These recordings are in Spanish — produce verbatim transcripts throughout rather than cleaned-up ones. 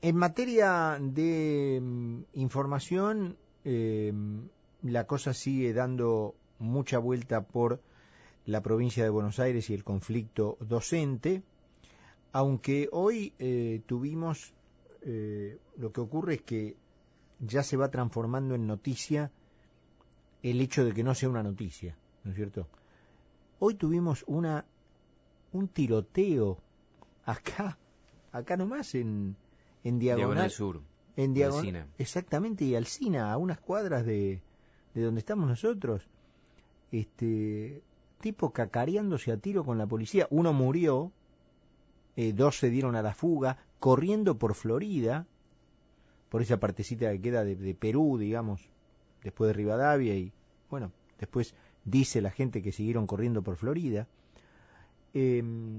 en materia de mm, información, eh, la cosa sigue dando mucha vuelta por la provincia de Buenos Aires y el conflicto docente, aunque hoy eh, tuvimos, eh, lo que ocurre es que ya se va transformando en noticia el hecho de que no sea una noticia, ¿no es cierto? Hoy tuvimos una un tiroteo acá, acá nomás en, en Diagonal, Diagonal Sur, en Diagonal, Alsina. exactamente, y Alsina, a unas cuadras de, de donde estamos nosotros, este tipo cacareándose a tiro con la policía. Uno murió, eh, dos se dieron a la fuga, corriendo por Florida, por esa partecita que queda de, de Perú, digamos, después de Rivadavia, y bueno, después dice la gente que siguieron corriendo por Florida. Eh,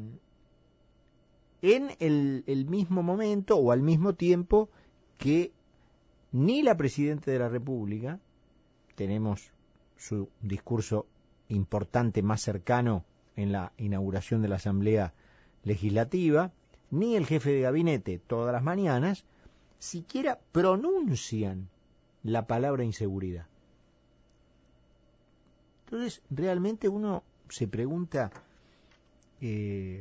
en el, el mismo momento o al mismo tiempo que ni la Presidenta de la República, tenemos su discurso importante más cercano en la inauguración de la Asamblea Legislativa, ni el jefe de gabinete todas las mañanas, siquiera pronuncian la palabra inseguridad. Entonces, realmente uno se pregunta, eh,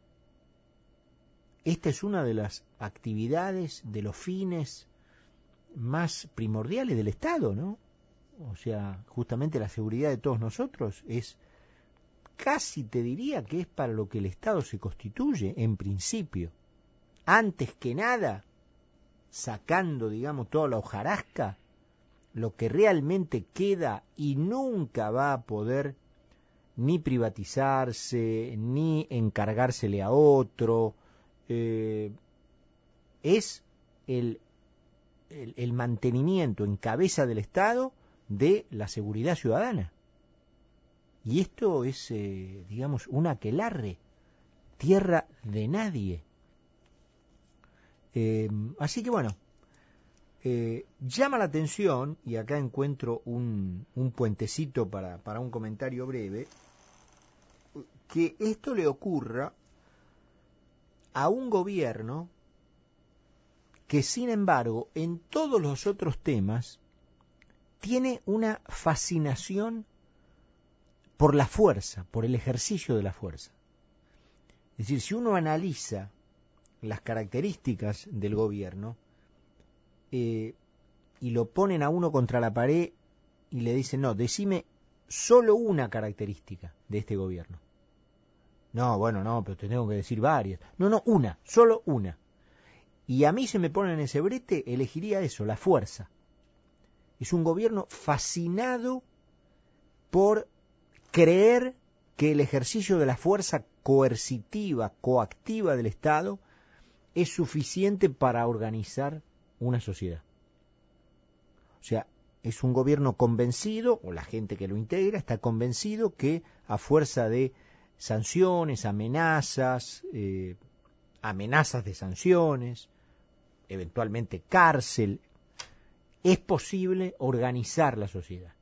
esta es una de las actividades, de los fines más primordiales del Estado, ¿no? O sea, justamente la seguridad de todos nosotros es, casi te diría que es para lo que el Estado se constituye, en principio. Antes que nada, sacando, digamos, toda la hojarasca, lo que realmente queda y nunca va a poder ni privatizarse, ni encargársele a otro, eh, es el, el, el mantenimiento en cabeza del Estado de la seguridad ciudadana. Y esto es, eh, digamos, un aquelarre, tierra de nadie. Eh, así que bueno, eh, llama la atención, y acá encuentro un, un puentecito para, para un comentario breve, que esto le ocurra a un gobierno que, sin embargo, en todos los otros temas tiene una fascinación por la fuerza, por el ejercicio de la fuerza. Es decir, si uno analiza las características del gobierno eh, y lo ponen a uno contra la pared y le dicen, no, decime solo una característica de este gobierno. No, bueno, no, pero te tengo que decir varias. No, no, una, solo una. Y a mí se me pone en ese brete, elegiría eso, la fuerza. Es un gobierno fascinado por creer que el ejercicio de la fuerza coercitiva, coactiva del Estado es suficiente para organizar una sociedad. O sea, es un gobierno convencido, o la gente que lo integra está convencido que a fuerza de sanciones, amenazas, eh, amenazas de sanciones, eventualmente cárcel, es posible organizar la sociedad.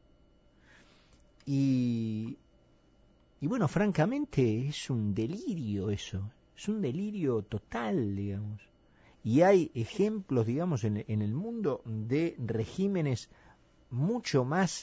Y, y bueno, francamente es un delirio eso, es un delirio total, digamos. Y hay ejemplos, digamos, en, en el mundo de regímenes mucho más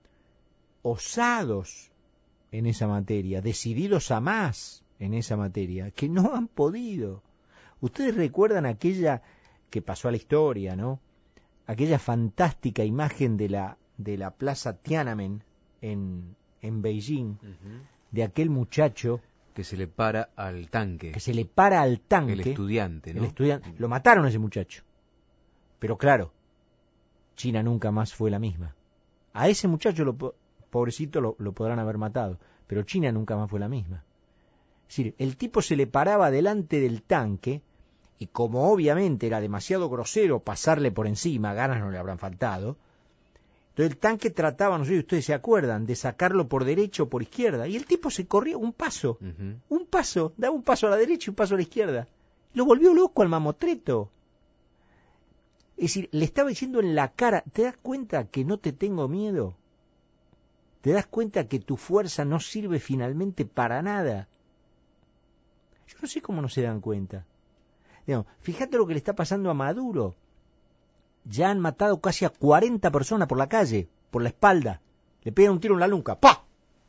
osados en esa materia, decididos a más en esa materia, que no han podido. Ustedes recuerdan aquella que pasó a la historia, ¿no? Aquella fantástica imagen de la de la plaza Tiananmen en, en Beijing, uh-huh, de aquel muchacho que se le para al tanque. Que se le para al tanque. El estudiante, ¿no? El estudiante. Lo mataron a ese muchacho. Pero claro, China nunca más fue la misma. A ese muchacho, lo, pobrecito, lo, lo podrán haber matado, pero China nunca más fue la misma. Es decir, el tipo se le paraba delante del tanque, y como obviamente era demasiado grosero pasarle por encima, ganas no le habrán faltado, entonces el tanque trataba, no sé si ustedes se acuerdan, de sacarlo por derecha o por izquierda, y el tipo se corría un paso, uh-huh, un paso, daba un paso a la derecha y un paso a la izquierda. Lo volvió loco al mamotreto. Es decir, le estaba diciendo en la cara, ¿te das cuenta que no te tengo miedo? ¿Te das cuenta que tu fuerza no sirve finalmente para nada? Yo no sé cómo no se dan cuenta. Digamos, fíjate lo que le está pasando a Maduro. Ya han matado casi a cuarenta personas por la calle, por la espalda. Le pegan un tiro en la nuca. ¡Pah!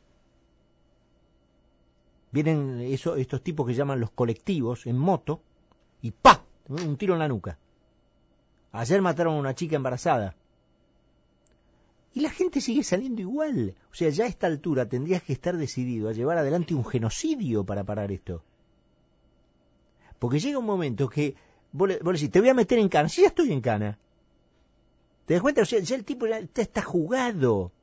Vienen eso, estos tipos que llaman los colectivos en moto y ¡pah! Un tiro en la nuca. Ayer mataron a una chica embarazada. Y la gente sigue saliendo igual. O sea, ya a esta altura tendrías que estar decidido a llevar adelante un genocidio para parar esto. Porque llega un momento que vos le, vos le decís, te voy a meter en cana. Sí, ya estoy en cana. ¿Te das cuenta? O sea, ya el tipo ya está jugado.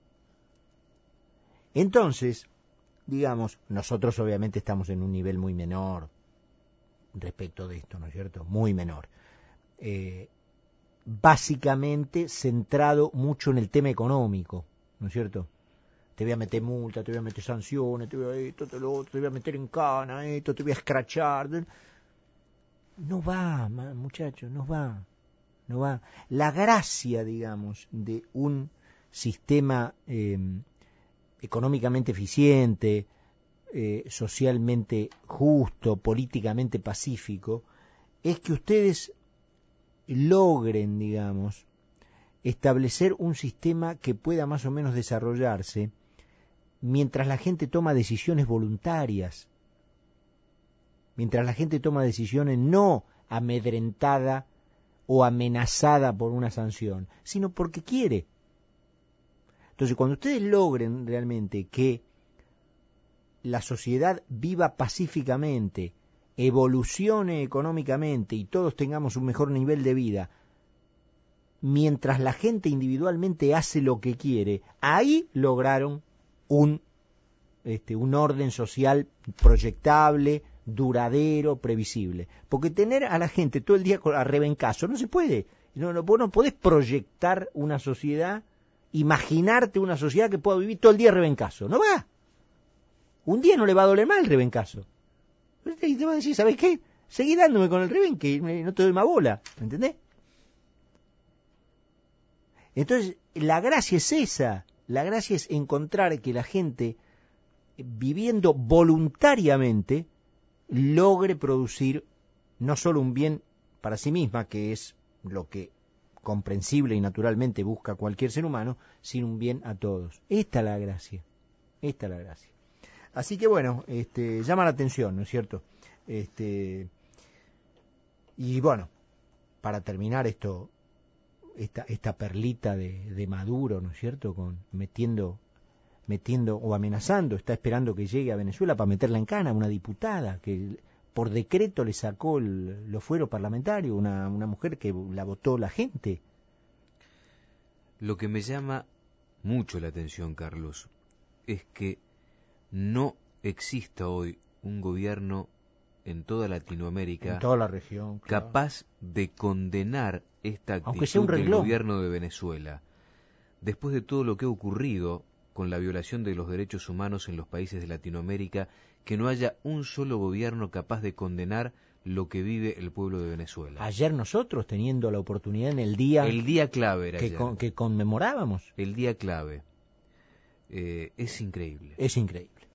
Entonces, digamos, nosotros obviamente estamos en un nivel muy menor respecto de esto, ¿no es cierto? Muy menor. Eh... básicamente centrado mucho en el tema económico, ¿no es cierto? Te voy a meter multa, te voy a meter sanciones, te voy a esto, te lo otro, te voy a meter en cana, esto, te voy a escrachar. No va, muchachos, no va, no va. La gracia, digamos, de un sistema eh, económicamente eficiente, eh, socialmente justo, políticamente pacífico, es que ustedes logren, digamos, establecer un sistema que pueda más o menos desarrollarse mientras la gente toma decisiones voluntarias, mientras la gente toma decisiones no amedrentada o amenazada por una sanción, sino porque quiere. Entonces, cuando ustedes logren realmente que la sociedad viva pacíficamente, evolucione económicamente y todos tengamos un mejor nivel de vida, mientras la gente individualmente hace lo que quiere, ahí lograron un, este, un orden social proyectable, duradero, previsible. Porque tener a la gente todo el día a rebencazo no se puede. No, no, vos no podés proyectar una sociedad, imaginarte una sociedad que pueda vivir todo el día a rebencazo. No va. Un día no le va a doler mal el rebencazo. Y te va a decir, ¿sabes qué? Seguí dándome con el reben que no te doy más bola, ¿entendés? Entonces, la gracia es esa, la gracia es encontrar que la gente, viviendo voluntariamente, logre producir no solo un bien para sí misma, que es lo que comprensible y naturalmente busca cualquier ser humano, sino un bien a todos. Esta es la gracia, esta es la gracia. Así que bueno, este, llama la atención, ¿no es cierto? Este, y bueno, para terminar esto, esta, esta perlita de, de Maduro, ¿no es cierto? Con, metiendo, metiendo o amenazando, está esperando que llegue a Venezuela para meterla en cana, una diputada que por decreto le sacó el, los fueros parlamentarios, una, una mujer que la votó la gente. Lo que me llama mucho la atención, Carlos, es que no exista hoy un gobierno en toda Latinoamérica, en toda la región, claro, capaz de condenar esta aunque sea un actitud del renglón. gobierno de Venezuela, después de todo lo que ha ocurrido con la violación de los derechos humanos en los países de Latinoamérica, que no haya un solo gobierno capaz de condenar lo que vive el pueblo de Venezuela. Ayer nosotros, teniendo la oportunidad en el día... El día clave era que, ayer. Con, que conmemorábamos. El día clave. Eh, es increíble. Es increíble.